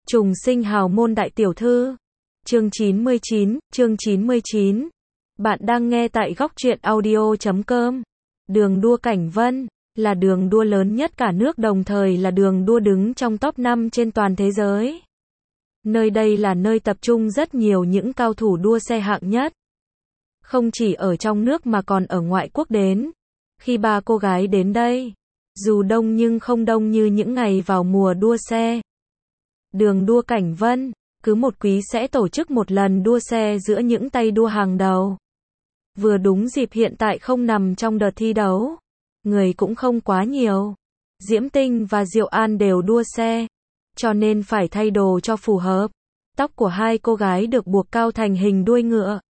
Trùng sinh hào môn đại tiểu thư. Chương 99. Bạn đang nghe tại góc truyện audio.com. Đường đua Cảnh Vân là đường đua lớn nhất cả nước, đồng thời là đường đua đứng trong top 5 trên toàn thế giới. Nơi đây là nơi tập trung rất nhiều những cao thủ đua xe hạng nhất. Không chỉ ở trong nước mà còn ở ngoại quốc đến. Khi ba cô gái đến đây, dù đông nhưng không đông như những ngày vào mùa đua xe. Đường đua Cảnh Vân, cứ một quý sẽ tổ chức một lần đua xe giữa những tay đua hàng đầu. Vừa đúng dịp hiện tại không nằm trong đợt thi đấu, người cũng không quá nhiều. Diễm Tinh và Diệu An đều đua xe, cho nên phải thay đồ cho phù hợp. Tóc của hai cô gái được buộc cao thành hình đuôi ngựa.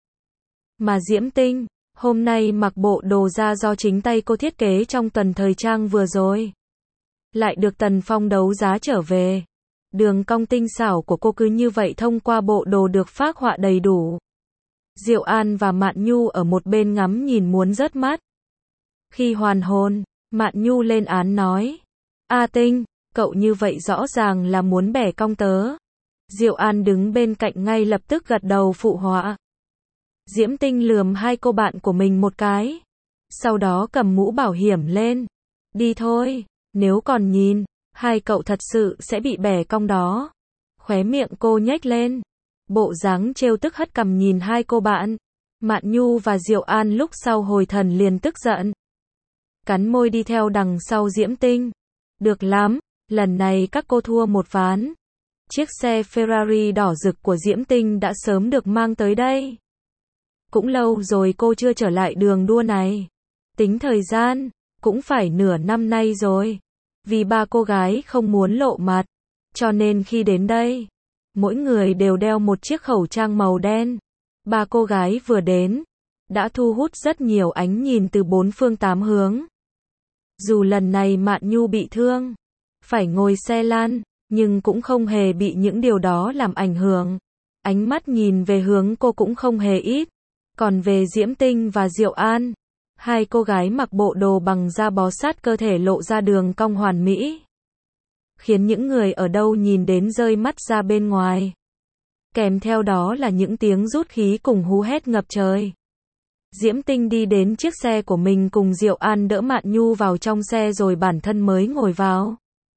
Mà Diễm Tinh, hôm nay mặc bộ đồ da do chính tay cô thiết kế trong tuần thời trang vừa rồi. Lại được Tần Phong đấu giá trở về. Đường cong tinh xảo của cô cứ như vậy thông qua bộ đồ được phác họa đầy đủ. Diệu An và Mạn Nhu ở một bên ngắm nhìn muốn rớt mắt. Khi hoàn hồn, Mạn Nhu lên án nói: "A Tinh, cậu như vậy rõ ràng là muốn bẻ cong tớ." Diệu An đứng bên cạnh ngay lập tức gật đầu phụ họa. Diễm Tinh lườm hai cô bạn của mình một cái, sau đó cầm mũ bảo hiểm lên. "Đi thôi, nếu còn nhìn, hai cậu thật sự sẽ bị bẻ cong đó." Khóe miệng cô nhếch lên, bộ dáng trêu tức hất cằm nhìn hai cô bạn. Mạn Nhu và Diệu An lúc sau hồi thần liền tức giận, cắn môi đi theo đằng sau Diễm Tinh. "Được lắm, lần này các cô thua một ván." Chiếc xe Ferrari đỏ rực của Diễm Tinh đã sớm được mang tới đây. Cũng lâu rồi cô chưa trở lại đường đua này. Tính thời gian, cũng phải nửa năm nay rồi. Vì ba cô gái không muốn lộ mặt, cho nên khi đến đây, mỗi người đều đeo một chiếc khẩu trang màu đen. Ba cô gái vừa đến, đã thu hút rất nhiều ánh nhìn từ bốn phương tám hướng. Dù lần này Mạn Nhu bị thương, phải ngồi xe lăn, nhưng cũng không hề bị những điều đó làm ảnh hưởng. Ánh mắt nhìn về hướng cô cũng không hề ít. Còn về Diễm Tinh và Diệu An, hai cô gái mặc bộ đồ bằng da bó sát cơ thể lộ ra đường cong hoàn mỹ, khiến những người ở đâu nhìn đến rơi mắt ra bên ngoài. Kèm theo đó là những tiếng rút khí cùng hú hét ngập trời. Diễm Tinh đi đến chiếc xe của mình cùng Diệu An đỡ Mạn Nhu vào trong xe rồi bản thân mới ngồi vào.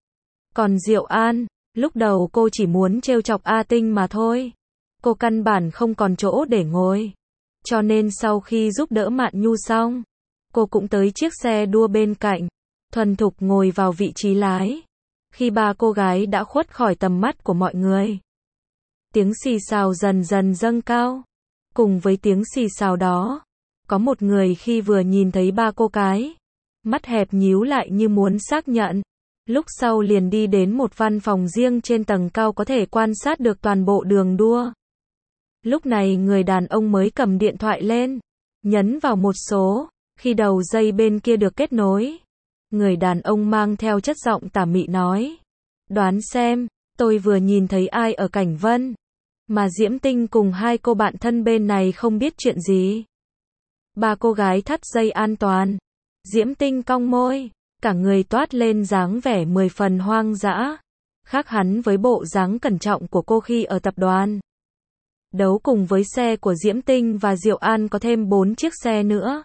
Còn Diệu An, lúc đầu cô chỉ muốn trêu chọc A Tinh mà thôi. Cô căn bản không còn chỗ để ngồi. Cho nên sau khi giúp đỡ Mạn Nhu xong, cô cũng tới chiếc xe đua bên cạnh, thuần thục ngồi vào vị trí lái. Khi ba cô gái đã khuất khỏi tầm mắt của mọi người, tiếng xì xào dần dần dâng cao. Cùng với tiếng xì xào đó, có một người khi vừa nhìn thấy ba cô gái, mắt hẹp nhíu lại như muốn xác nhận. Lúc sau liền đi đến một văn phòng riêng trên tầng cao có thể quan sát được toàn bộ đường đua. Lúc này người đàn ông mới cầm điện thoại lên, nhấn vào một số. Khi đầu dây bên kia được kết nối, người đàn ông mang theo chất giọng tà mị nói: "Đoán xem, tôi vừa nhìn thấy ai ở Cảnh Vân, mà Diễm Tinh cùng hai cô bạn thân bên này không biết chuyện gì." Ba cô gái thắt dây an toàn. Diễm Tinh cong môi, cả người toát lên dáng vẻ 10 phần hoang dã, khác hẳn với bộ dáng cẩn trọng của cô khi ở tập đoàn. Đấu cùng với xe của Diễm Tinh và Diệu An có thêm 4 chiếc xe nữa.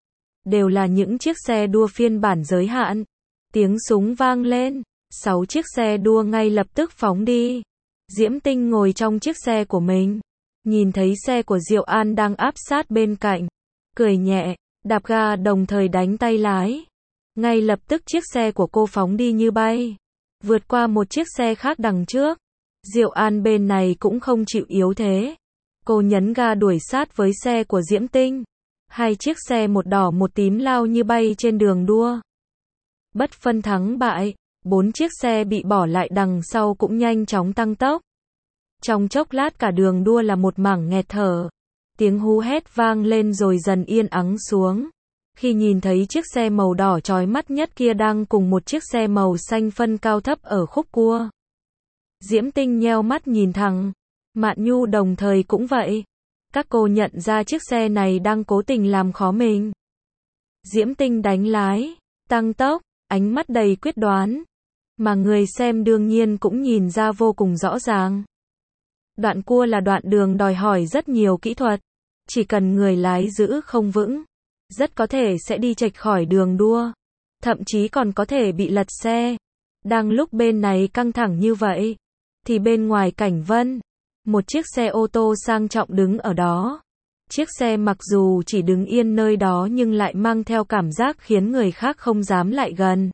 Đều là những chiếc xe đua phiên bản giới hạn. Tiếng súng vang lên, 6 chiếc xe đua ngay lập tức phóng đi. Diễm Tinh ngồi trong chiếc xe của mình, nhìn thấy xe của Diệu An đang áp sát bên cạnh, cười nhẹ, đạp ga đồng thời đánh tay lái. Ngay lập tức chiếc xe của cô phóng đi như bay, vượt qua một chiếc xe khác đằng trước. Diệu An bên này cũng không chịu yếu thế. Cô nhấn ga đuổi sát với xe của Diễm Tinh. Hai chiếc xe một đỏ một tím lao như bay trên đường đua. Bất phân thắng bại, 4 chiếc xe bị bỏ lại đằng sau cũng nhanh chóng tăng tốc. Trong chốc lát cả đường đua là một mảng nghẹt thở. Tiếng hú hét vang lên rồi dần yên ắng xuống. Khi nhìn thấy chiếc xe màu đỏ chói mắt nhất kia đang cùng một chiếc xe màu xanh phân cao thấp ở khúc cua. Diễm Tinh nheo mắt nhìn thẳng, Mạn Nhu đồng thời cũng vậy. Các cô nhận ra chiếc xe này đang cố tình làm khó mình. Diễm Tinh đánh lái, tăng tốc, ánh mắt đầy quyết đoán. Mà người xem đương nhiên cũng nhìn ra vô cùng rõ ràng. Đoạn cua là đoạn đường đòi hỏi rất nhiều kỹ thuật. Chỉ cần người lái giữ không vững, rất có thể sẽ đi chệch khỏi đường đua. Thậm chí còn có thể bị lật xe. Đang lúc bên này căng thẳng như vậy, thì bên ngoài Cảnh Vân, một chiếc xe ô tô sang trọng đứng ở đó. Chiếc xe mặc dù chỉ đứng yên nơi đó nhưng lại mang theo cảm giác khiến người khác không dám lại gần.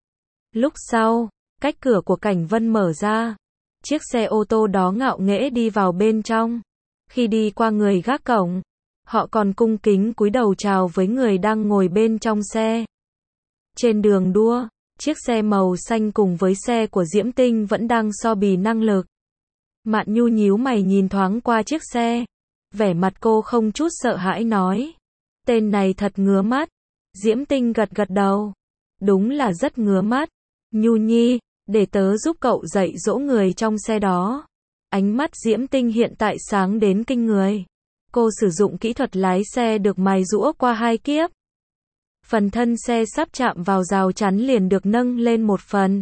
Lúc sau, cách cửa của Cảnh Vân mở ra, chiếc xe ô tô đó ngạo nghễ đi vào bên trong. Khi đi qua người gác cổng, họ còn cung kính cúi đầu chào với người đang ngồi bên trong xe. Trên đường đua, chiếc xe màu xanh cùng với xe của Diễm Tinh vẫn đang so bì năng lực. Mạn Nhu nhíu mày nhìn thoáng qua chiếc xe. Vẻ mặt cô không chút sợ hãi nói. Tên này thật ngứa mắt. Diễm Tinh gật gật đầu. Đúng là rất ngứa mắt. Nhu Nhi, để tớ giúp cậu dạy dỗ người trong xe đó. Ánh mắt Diễm Tinh hiện tại sáng đến kinh người. Cô sử dụng kỹ thuật lái xe được mài giũa qua 2 kiếp. Phần thân xe sắp chạm vào rào chắn liền được nâng lên một phần.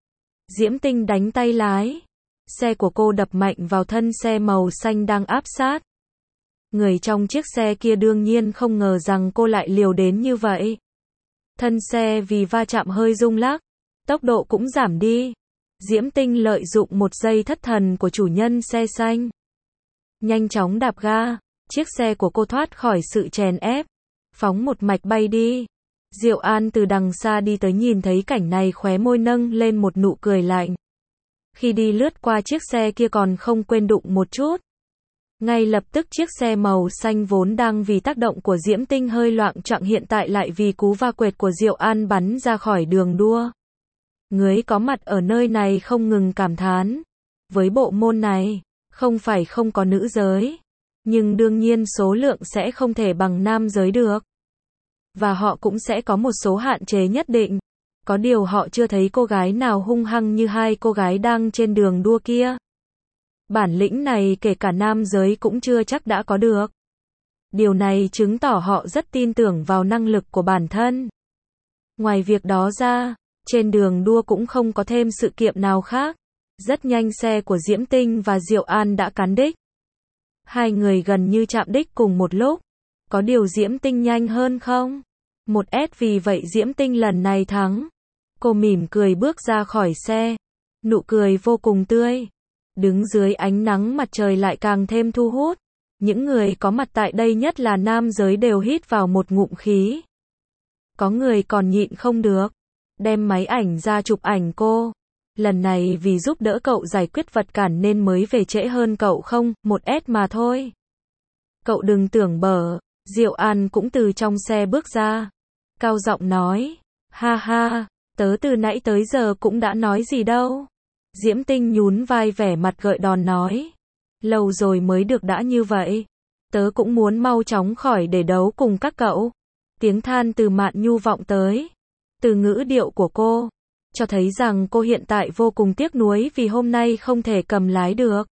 Diễm Tinh đánh tay lái. Xe của cô đập mạnh vào thân xe màu xanh đang áp sát. Người trong chiếc xe kia đương nhiên không ngờ rằng cô lại liều đến như vậy. Thân xe vì va chạm hơi rung lắc, tốc độ cũng giảm đi. Diễm Tinh lợi dụng một giây thất thần của chủ nhân xe xanh. Nhanh chóng đạp ga, chiếc xe của cô thoát khỏi sự chèn ép, phóng một mạch bay đi. Diệu An từ đằng xa đi tới nhìn thấy cảnh này khóe môi nâng lên một nụ cười lạnh. Khi đi lướt qua chiếc xe kia còn không quên đụng một chút. Ngay lập tức chiếc xe màu xanh vốn đang vì tác động của Diễm Tinh hơi loạng choạng hiện tại lại vì cú va quệt của Diệu An bắn ra khỏi đường đua. Người có mặt ở nơi này không ngừng cảm thán. Với bộ môn này, không phải không có nữ giới, nhưng đương nhiên số lượng sẽ không thể bằng nam giới được. Và họ cũng sẽ có một số hạn chế nhất định. Có điều họ chưa thấy cô gái nào hung hăng như hai cô gái đang trên đường đua kia. Bản lĩnh này kể cả nam giới cũng chưa chắc đã có được. Điều này chứng tỏ họ rất tin tưởng vào năng lực của bản thân. Ngoài việc đó ra, trên đường đua cũng không có thêm sự kiện nào khác. Rất nhanh xe của Diễm Tinh và Diệu An đã cán đích. Hai người gần như chạm đích cùng một lúc. Có điều Diễm Tinh nhanh hơn không? 1S vì vậy Diễm Tinh lần này thắng. Cô mỉm cười bước ra khỏi xe. Nụ cười vô cùng tươi. Đứng dưới ánh nắng mặt trời lại càng thêm thu hút. Những người có mặt tại đây nhất là nam giới đều hít vào một ngụm khí. Có người còn nhịn không được. Đem máy ảnh ra chụp ảnh cô. Lần này vì giúp đỡ cậu giải quyết vật cản nên mới về trễ hơn cậu không, 1S mà thôi. Cậu đừng tưởng bở. Diệu An cũng từ trong xe bước ra. Cao giọng nói. Ha ha, tớ từ nãy tới giờ cũng đã nói gì đâu. Diễm Tinh nhún vai vẻ mặt gợi đòn nói. Lâu rồi mới được đã như vậy. Tớ cũng muốn mau chóng khỏi để đấu cùng các cậu. Tiếng than từ Mạn Nhu vọng tới. Từ ngữ điệu của cô cho thấy rằng cô hiện tại vô cùng tiếc nuối vì hôm nay không thể cầm lái được.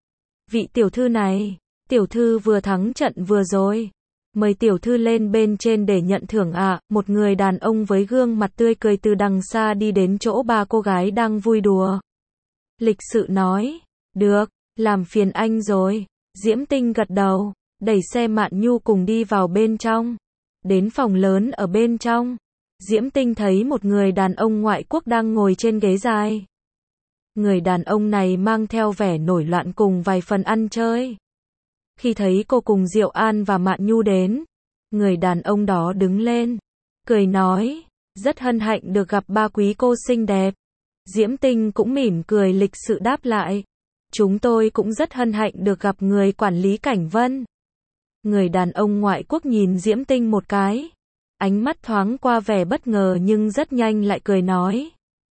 Vị tiểu thư này, tiểu thư vừa thắng trận vừa rồi. Mời tiểu thư lên bên trên để nhận thưởng ạ. Một người đàn ông với gương mặt tươi cười từ đằng xa đi đến chỗ ba cô gái đang vui đùa. Lịch sự nói. Được, làm phiền anh rồi. Diễm Tinh gật đầu, đẩy xe Mạn Nhu cùng đi vào bên trong. Đến phòng lớn ở bên trong. Diễm Tinh thấy một người đàn ông ngoại quốc đang ngồi trên ghế dài. Người đàn ông này mang theo vẻ nổi loạn cùng vài phần ăn chơi. Khi thấy cô cùng Diệu An và Mạn Nhu đến, người đàn ông đó đứng lên, cười nói, rất hân hạnh được gặp ba quý cô xinh đẹp. Diễm Tinh cũng mỉm cười lịch sự đáp lại, chúng tôi cũng rất hân hạnh được gặp người quản lý Cảnh Vân. Người đàn ông ngoại quốc nhìn Diễm Tinh một cái, ánh mắt thoáng qua vẻ bất ngờ nhưng rất nhanh lại cười nói.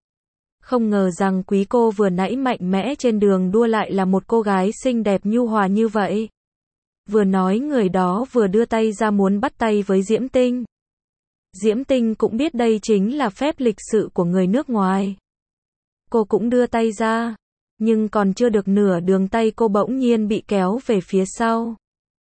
Không ngờ rằng quý cô vừa nãy mạnh mẽ trên đường đua lại là một cô gái xinh đẹp nhu hòa như vậy. Vừa nói người đó vừa đưa tay ra muốn bắt tay với Diễm Tinh. Diễm Tinh cũng biết đây chính là phép lịch sự của người nước ngoài. Cô cũng đưa tay ra, nhưng còn chưa được nửa đường tay cô bỗng nhiên bị kéo về phía sau.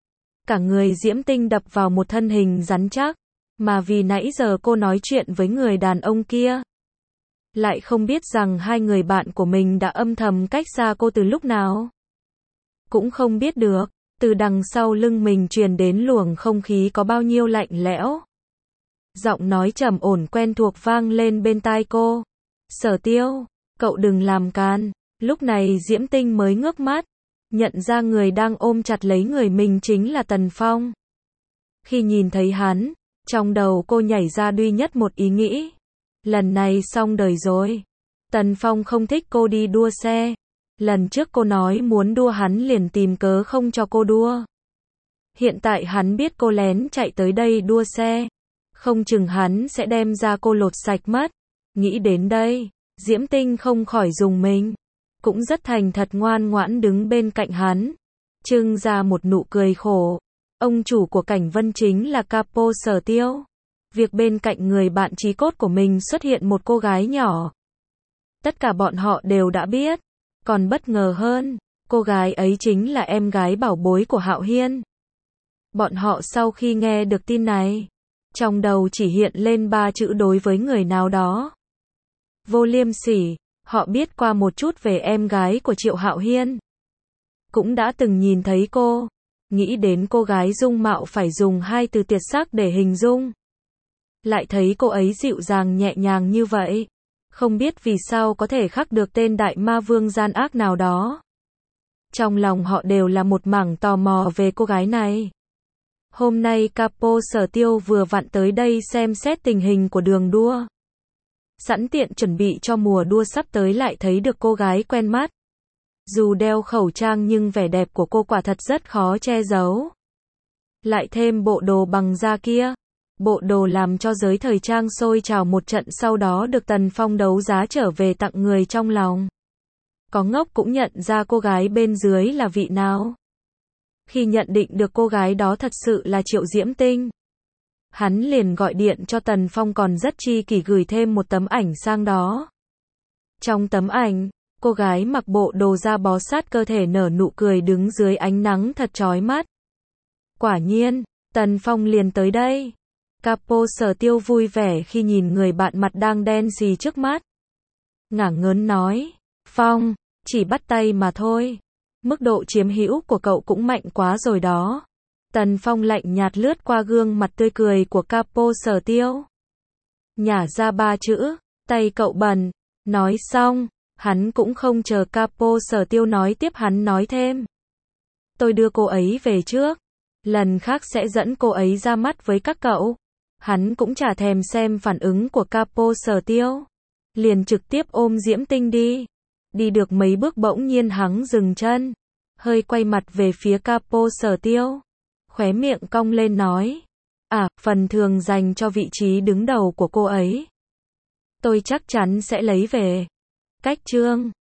Cả người Diễm Tinh đập vào một thân hình rắn chắc, mà vì nãy giờ cô nói chuyện với người đàn ông kia. lại không biết rằng hai người bạn của mình đã âm thầm cách xa cô từ lúc nào. Cũng không biết được, từ đằng sau lưng mình truyền đến luồng không khí có bao nhiêu lạnh lẽo. Giọng nói trầm ổn quen thuộc vang lên bên tai cô. Sở Tiêu, cậu đừng làm càn. Lúc này Diễm Tinh mới ngước mắt, nhận ra người đang ôm chặt lấy người mình chính là Tần Phong. Khi nhìn thấy hắn, trong đầu cô nhảy ra duy nhất một ý nghĩ. Lần này xong đời rồi. Tần Phong không thích cô đi đua xe. Lần trước cô nói muốn đua hắn liền tìm cớ không cho cô đua. Hiện tại hắn biết cô lén chạy tới đây đua xe. Không chừng hắn sẽ đem ra cô lột sạch mất. Nghĩ đến đây, Diễm Tinh không khỏi rùng mình. Cũng rất thành thật ngoan ngoãn đứng bên cạnh hắn. Trưng ra một nụ cười khổ. Ông chủ của Cảnh Vân chính là Capo Sở Tiêu. Việc bên cạnh người bạn chí cốt của mình xuất hiện một cô gái nhỏ. Tất cả bọn họ đều đã biết. Còn bất ngờ hơn, cô gái ấy chính là em gái bảo bối của Hạo Hiên. Bọn họ sau khi nghe được tin này, trong đầu chỉ hiện lên 3 chữ đối với người nào đó. Vô liêm sỉ. Họ biết qua một chút về em gái của Triệu Hạo Hiên. Cũng đã từng nhìn thấy cô. Nghĩ đến cô gái dung mạo phải dùng 2 từ tuyệt sắc để hình dung. Lại thấy cô ấy dịu dàng nhẹ nhàng như vậy. Không biết vì sao có thể khắc được tên đại ma vương gian ác nào đó. Trong lòng họ đều là một mảng tò mò về cô gái này. Hôm nay Capo Sở Tiêu vừa vặn tới đây xem xét tình hình của đường đua. Sẵn tiện chuẩn bị cho mùa đua sắp tới lại thấy được cô gái quen mắt. Dù đeo khẩu trang nhưng vẻ đẹp của cô quả thật rất khó che giấu. Lại thêm bộ đồ bằng da kia. Bộ đồ làm cho giới thời trang sôi trào một trận sau đó được Tần Phong đấu giá trở về tặng người trong lòng. Có ngốc cũng nhận ra cô gái bên dưới là vị nào. Khi nhận định được cô gái đó thật sự là Triệu Diễm Tinh, hắn liền gọi điện cho Tần Phong còn rất chi kỷ gửi thêm một tấm ảnh sang đó. Trong tấm ảnh, cô gái mặc bộ đồ da bó sát cơ thể nở nụ cười đứng dưới ánh nắng thật chói mắt. Quả nhiên, Tần Phong liền tới đây. Capo Sở Tiêu vui vẻ khi nhìn người bạn mặt đang đen xì trước mắt. Ngả ngớn nói, Phong, chỉ bắt tay mà thôi. Mức độ chiếm hữu của cậu cũng mạnh quá rồi đó. Tần Phong lạnh nhạt lướt qua gương mặt tươi cười của Capo Sở Tiêu. Nhả ra 3 chữ, tay cậu bẩn. Nói xong, hắn cũng không chờ Capo Sở Tiêu nói tiếp hắn nói thêm. Tôi đưa cô ấy về trước. Lần khác sẽ dẫn cô ấy ra mắt với các cậu. Hắn cũng chả thèm xem phản ứng của Capo Sở Tiêu. Liền trực tiếp ôm Diễm Tinh đi. Đi được mấy bước bỗng nhiên hắn dừng chân. Hơi quay mặt về phía Capo Sở Tiêu. Khóe miệng cong lên nói. À, phần thưởng dành cho vị trí đứng đầu của cô ấy. Tôi chắc chắn sẽ lấy về. Cách chương